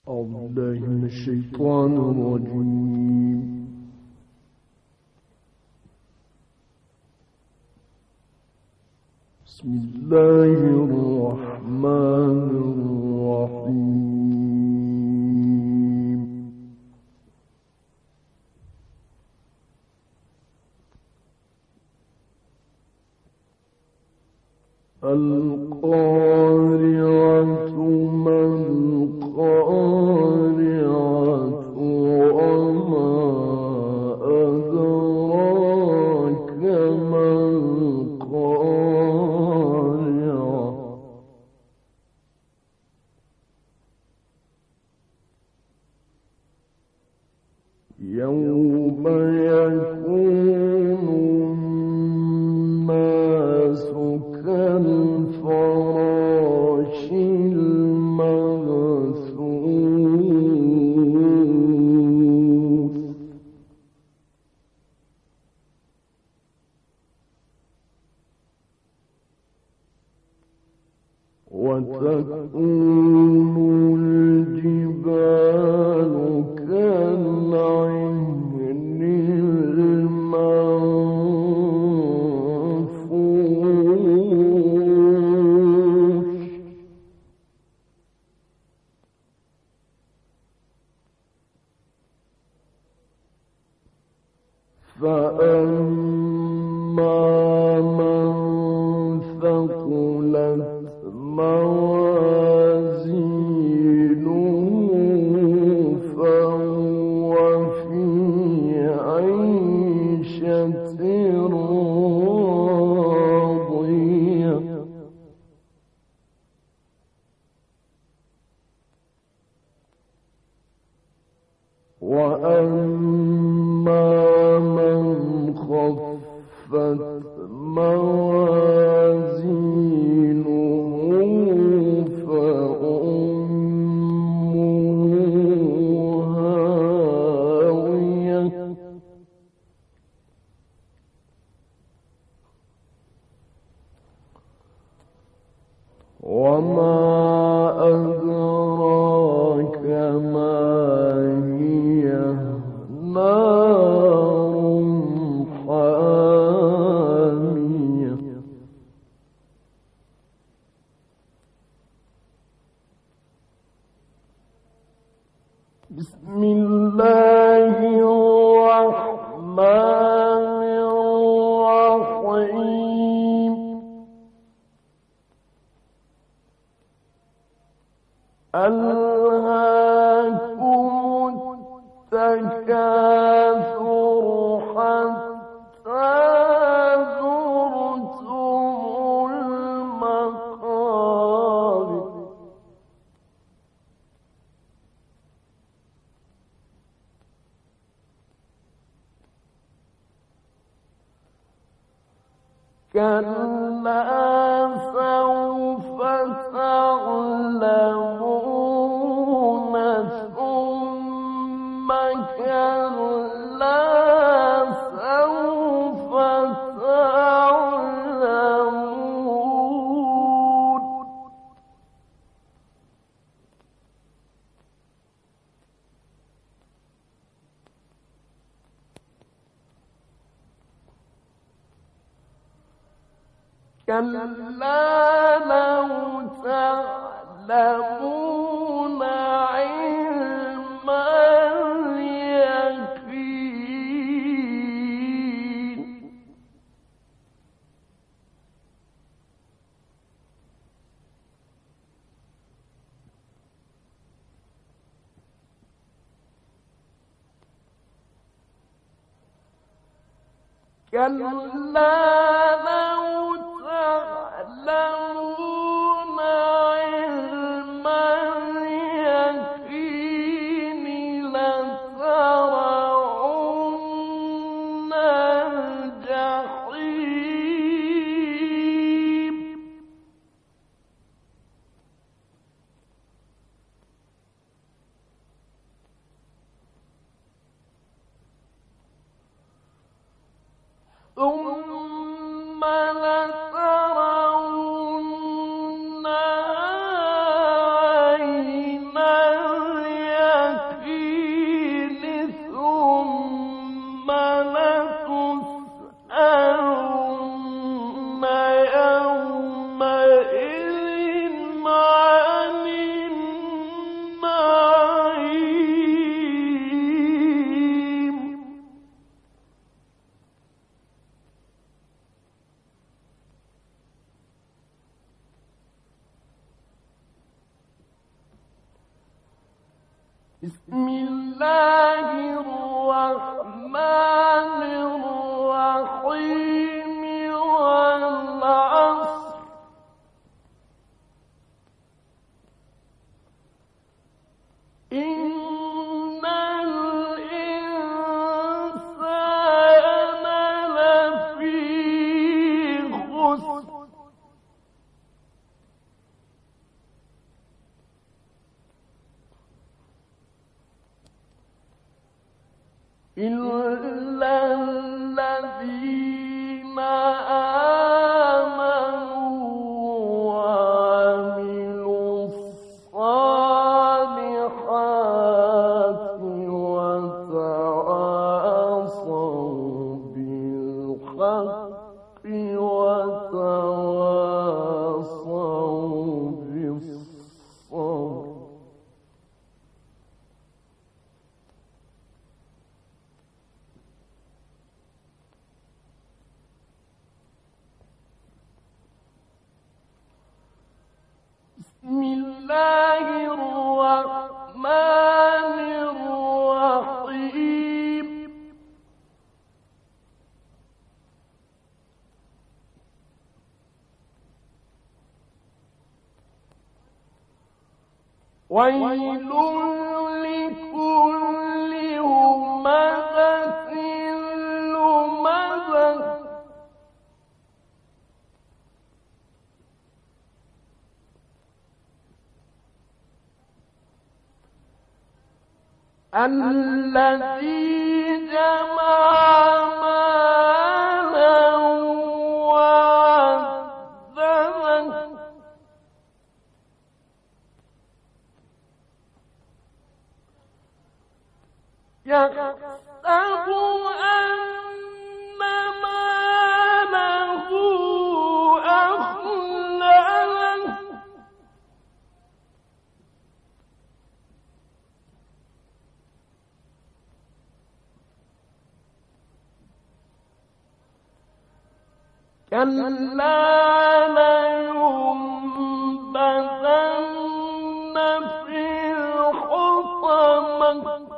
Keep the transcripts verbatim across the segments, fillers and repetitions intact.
أعوذ بالله من الشيطان الرجيم. بسم الله الرحمن الرحيم. القارعة ما القارعة وما أدراك ما القارعة يوم يكون الناس كالفراش المبثوث وتكون الجبال كالعهن المنفوش فأما من ثقلت موازينه فهو في عيشة راضية وأما من خفت موازينه فأمه هاوية وما أدراك ما هي نار حامية بسم الله الرحمن الرحيم. ألهاكم التكاثر حتى زرتم المقابر كلا سوف تعلمون ثم كلا سوف تعلمون كلا لو تعلمون علم اليقين كلا لو تعلمون علم اليقين لترون الجحيم ثم لترون بسم الله الرحمن الرحيم والعصر إن الإنسان لفي خسر إلا الذين آمنوا وعملوا الصالحات وتواصوا بالحق وتواصوا بالصبر. بسم الله الرحمن الرحيم ويل لكل همزة لمزة الذي جمع مالا وعدده يحسب أن ماله أخلده كلا لينبذن في الحطمة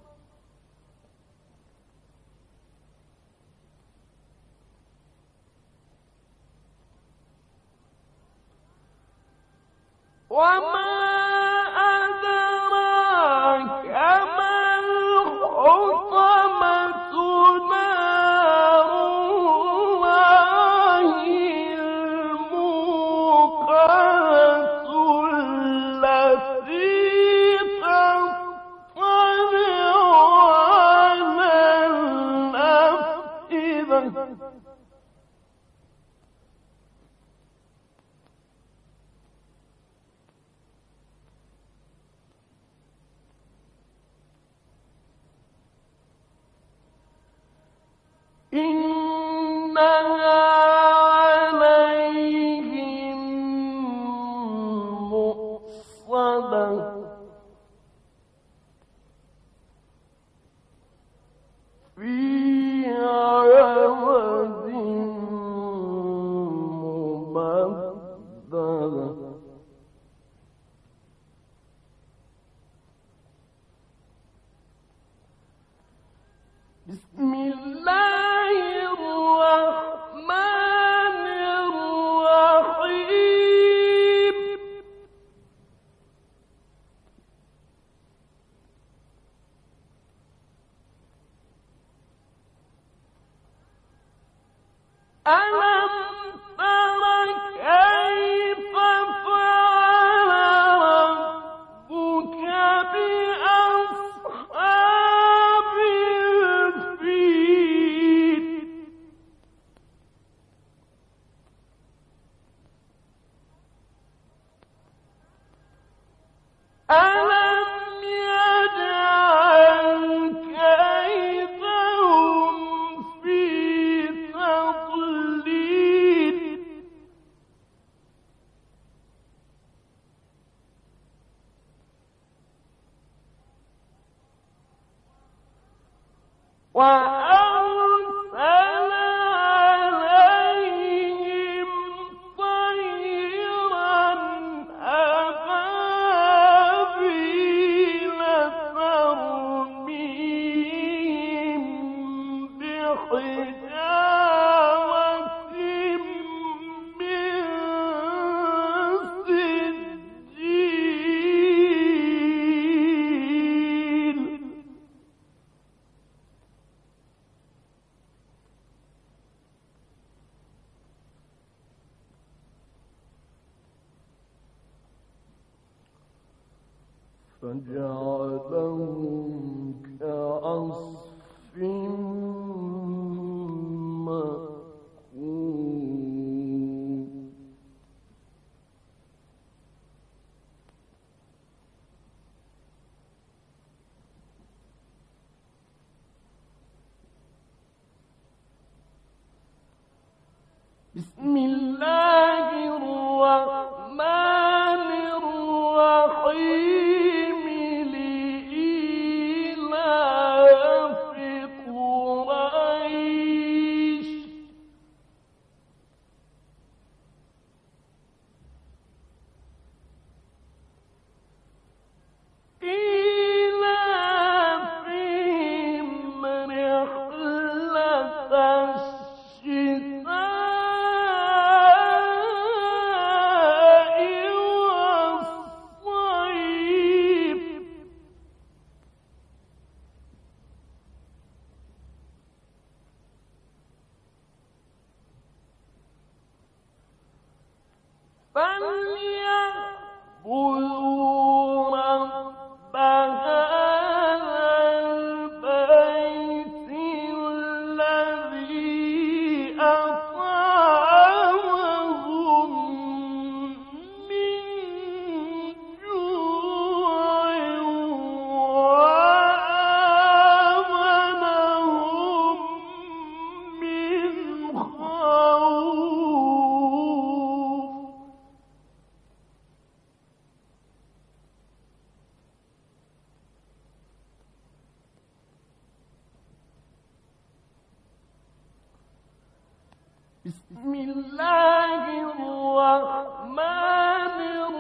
وما أدراك ما الحطمة نار الله الموقدة التي تطلع على الأفئدة إنها عليهم مؤصدة في عمد ممددة بسم الله الرحمن الرحيم ألم تر كيف فعل ربك بأصحاب الفيل ألم يجعل كيدهم في تضليل وأرسل عليهم طيرا أبابيل فجعلهم كعصف مأكول بسم الله الرحمن الرحيم لإيلاف قريش إيلافهم رحلة فليعبدوا رب هذا البيت الذي أطعمهم من جوع وآمنهم من خوف. بسم الله الرحمن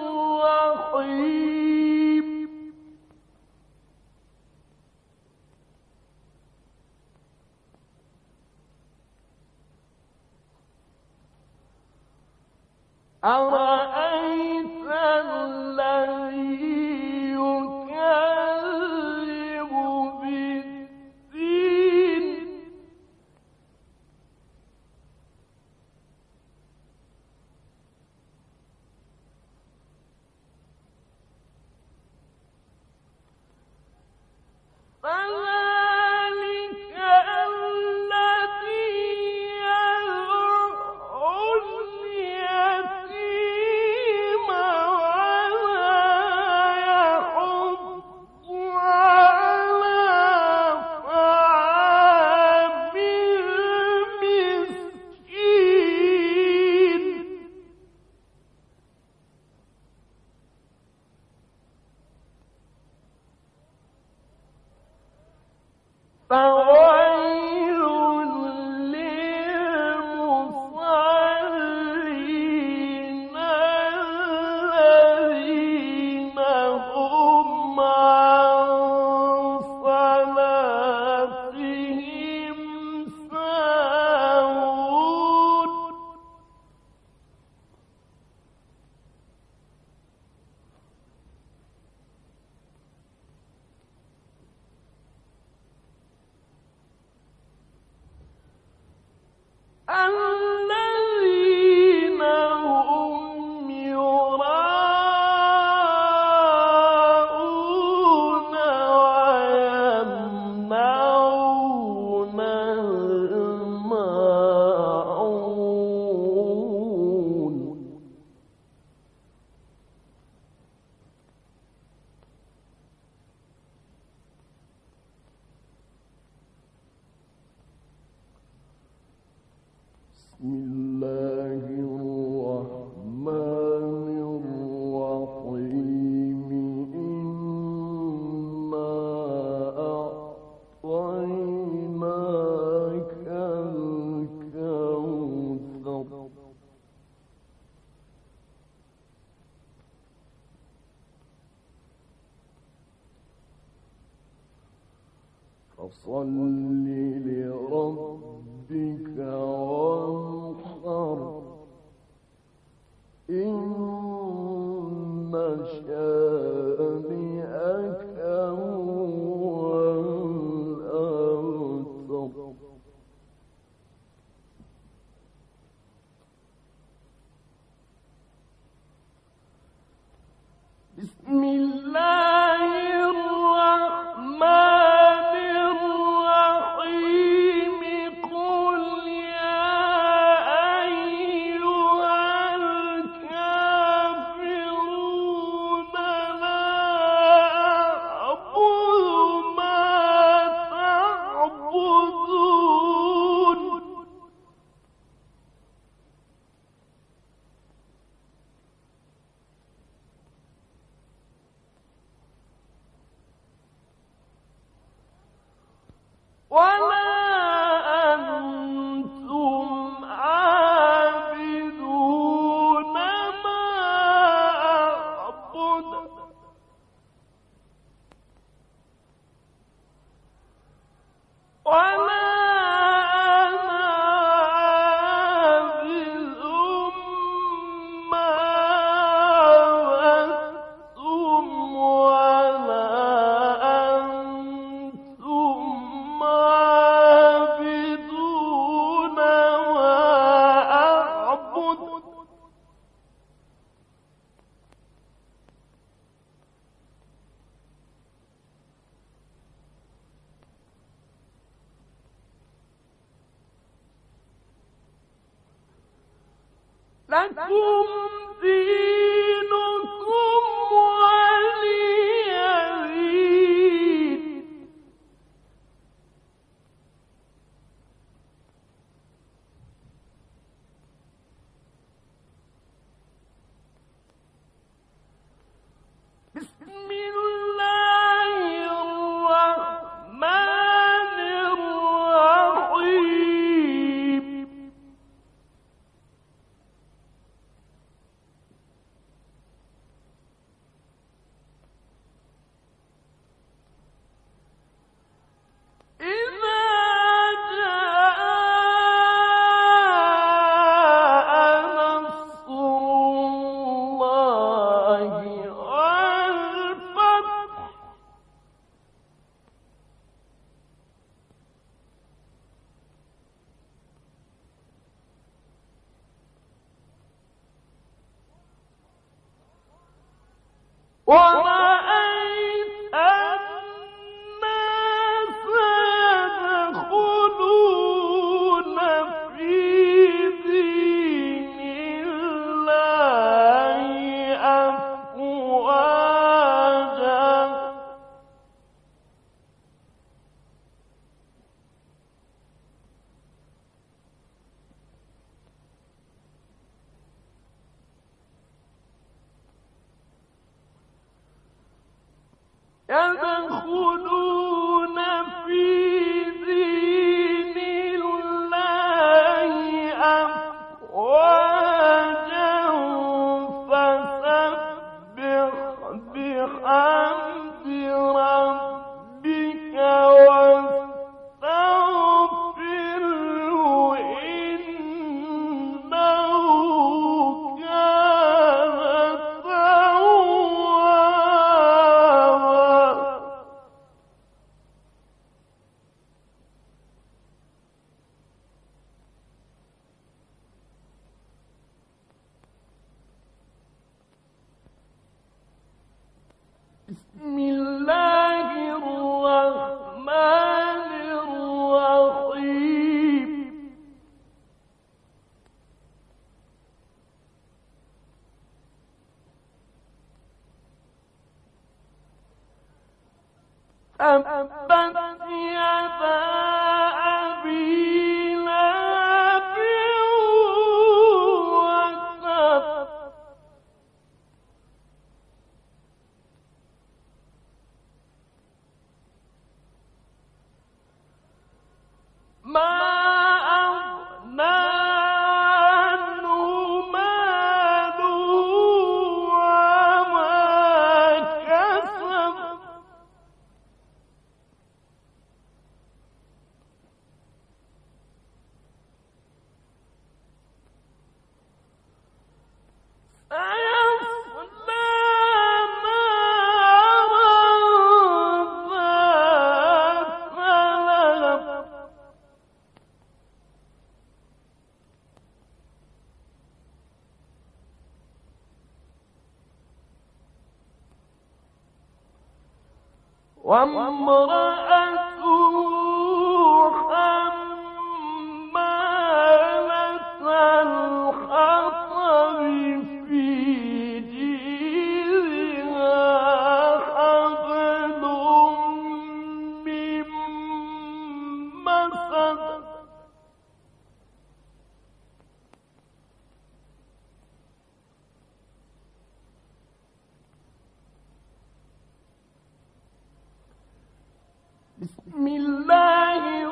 الرحيم أرأيت الذي يكذب بالدين فذلك الذي يدعو اليتيم ولا يحض على طعام المسكين فويل للمصلين الذين هم عن صلاتهم ساهون الذين هم يراءون ويمنعون الماعون بسم الله الرحمن الرحيم إنا أعطيناك الكوثر فصل لربك وانحر إن شانئك هو الأبتر. بسم الله يدخلون في دين الله أفواجا فسبح بحمد ربك واستغفره إنه كان توابا. بسم الله الرحمن الرحيم. تبت يدا أبي لهب وتب ما أغنى عنه ماله وما كسب سيصلى نارا ذات لهب وامرأته حمالة الحطب في جيدها حبل من مسد بسم الله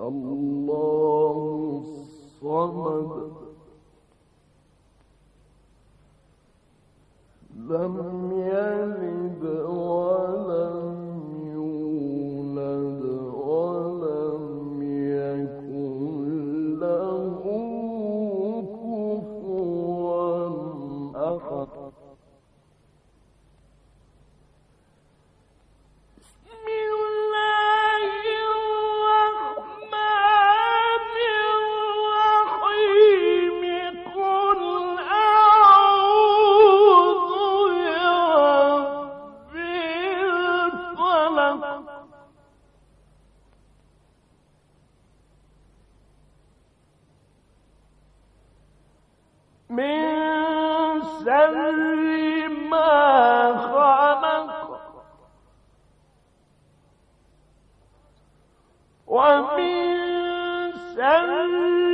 الله الصمد لم يلد ولم يولد ولم يكن له كفوا أحد. من شر ما خلق ومن شر